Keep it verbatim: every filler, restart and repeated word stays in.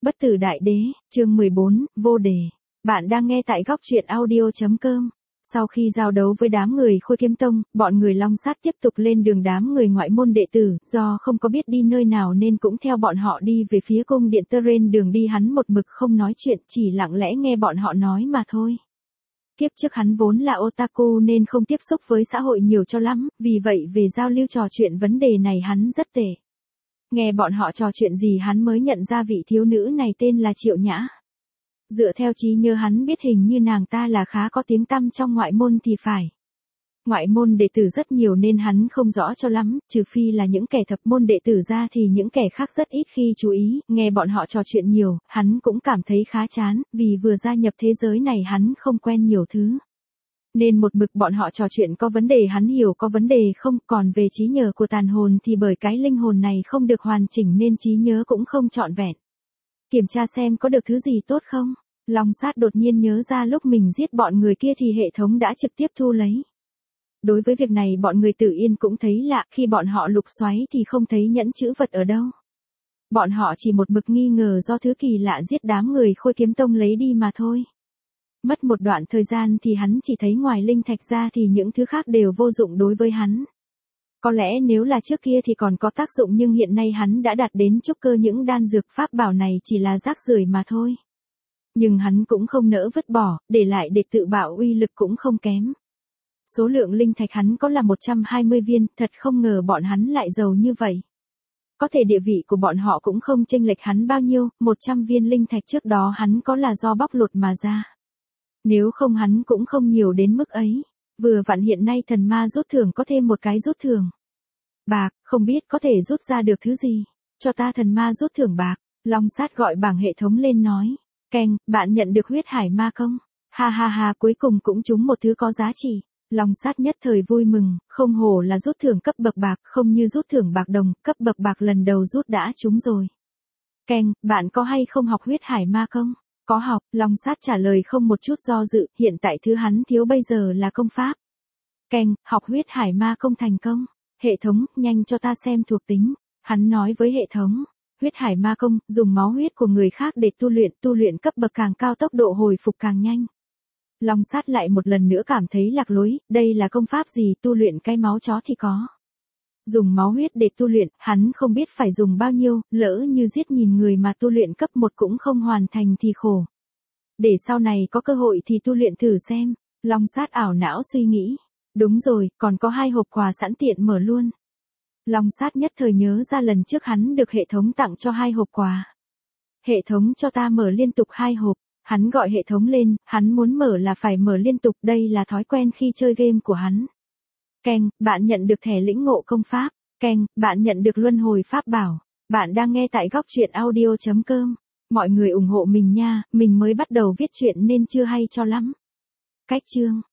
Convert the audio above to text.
Bất tử đại đế, chương mười bốn, vô đề. Bạn đang nghe tại góc truyện audio.com. Sau khi giao đấu với đám người Khôi Kiếm Tông, bọn người Long Sát tiếp tục lên đường đám người ngoại môn đệ tử, do không có biết đi nơi nào nên cũng theo bọn họ đi về phía cung điện Teren. Đường đi hắn một mực không nói chuyện, chỉ lặng lẽ nghe bọn họ nói mà thôi. Kiếp trước hắn vốn là otaku nên không tiếp xúc với xã hội nhiều cho lắm, vì vậy về giao lưu trò chuyện vấn đề này hắn rất tệ. Nghe bọn họ trò chuyện gì hắn mới nhận ra vị thiếu nữ này tên là Triệu Nhã. Dựa theo trí nhớ hắn biết hình như nàng ta là khá có tiếng tăm trong ngoại môn thì phải. Ngoại môn đệ tử rất nhiều nên hắn không rõ cho lắm, trừ phi là những kẻ thập môn đệ tử ra thì những kẻ khác rất ít khi chú ý. Nghe bọn họ trò chuyện nhiều, hắn cũng cảm thấy khá chán, vì vừa gia nhập thế giới này hắn không quen nhiều thứ. Nên một mực bọn họ trò chuyện có vấn đề hắn hiểu có vấn đề không, còn về trí nhớ của tàn hồn thì bởi cái linh hồn này không được hoàn chỉnh nên trí nhớ cũng không trọn vẹn. Kiểm tra xem có được thứ gì tốt không? Long Sát đột nhiên nhớ ra lúc mình giết bọn người kia thì hệ thống đã trực tiếp thu lấy. Đối với việc này bọn người Tử Yên cũng thấy lạ, khi bọn họ lục xoáy thì không thấy nhẫn chữ vật ở đâu. Bọn họ chỉ một mực nghi ngờ do thứ kỳ lạ giết đám người Khôi Kiếm Tông lấy đi mà thôi. Mất một đoạn thời gian thì hắn chỉ thấy ngoài linh thạch ra thì những thứ khác đều vô dụng đối với hắn. Có lẽ nếu là trước kia thì còn có tác dụng nhưng hiện nay hắn đã đạt đến trúc cơ, những đan dược pháp bảo này chỉ là rác rưởi mà thôi. Nhưng hắn cũng không nỡ vứt bỏ, để lại để tự bạo uy lực cũng không kém. Số lượng linh thạch hắn có là một trăm hai mươi viên, thật không ngờ bọn hắn lại giàu như vậy. Có thể địa vị của bọn họ cũng không chênh lệch hắn bao nhiêu, một trăm viên linh thạch trước đó hắn có là do bóc lột mà ra. Nếu không hắn cũng không nhiều đến mức ấy. Vừa vặn hiện nay thần ma rút thưởng có thêm một cái rút thưởng. Bạc, không biết có thể rút ra được thứ gì. Cho ta thần ma rút thưởng bạc. Long Sát gọi bảng hệ thống lên nói. Keng, bạn nhận được huyết hải ma công. Ha ha ha, cuối cùng cũng trúng một thứ có giá trị. Long Sát nhất thời vui mừng, không hổ là rút thưởng cấp bậc bạc, không như rút thưởng bạc đồng, cấp bậc bạc lần đầu rút đã trúng rồi. Keng, bạn có hay không học huyết hải ma công? Có học, Long Sát trả lời không một chút do dự, hiện tại thứ hắn thiếu bây giờ là công pháp. Keng, học huyết hải ma công thành công. Hệ thống, nhanh cho ta xem thuộc tính. Hắn nói với hệ thống, huyết hải ma công, dùng máu huyết của người khác để tu luyện, tu luyện cấp bậc càng cao tốc độ hồi phục càng nhanh. Long Sát lại một lần nữa cảm thấy lạc lối, đây là công pháp gì, tu luyện cái máu chó thì có. Dùng máu huyết để tu luyện, hắn không biết phải dùng bao nhiêu, lỡ như giết nghìn người mà tu luyện cấp một cũng không hoàn thành thì khổ. Để sau này có cơ hội thì tu luyện thử xem. Long Sát ảo não suy nghĩ. Đúng rồi, còn có hai hộp quà sẵn tiện mở luôn. Long Sát nhất thời nhớ ra lần trước hắn được hệ thống tặng cho hai hộp quà. Hệ thống cho ta mở liên tục hai hộp. Hắn gọi hệ thống lên, hắn muốn mở là phải mở liên tục, đây là thói quen khi chơi game của hắn. Keng, bạn nhận được thẻ lĩnh ngộ công pháp. Keng, bạn nhận được luân hồi pháp bảo. Bạn đang nghe tại góc truyện audio.com. Mọi người ủng hộ mình nha, mình mới bắt đầu viết chuyện nên chưa hay cho lắm. Cách chương.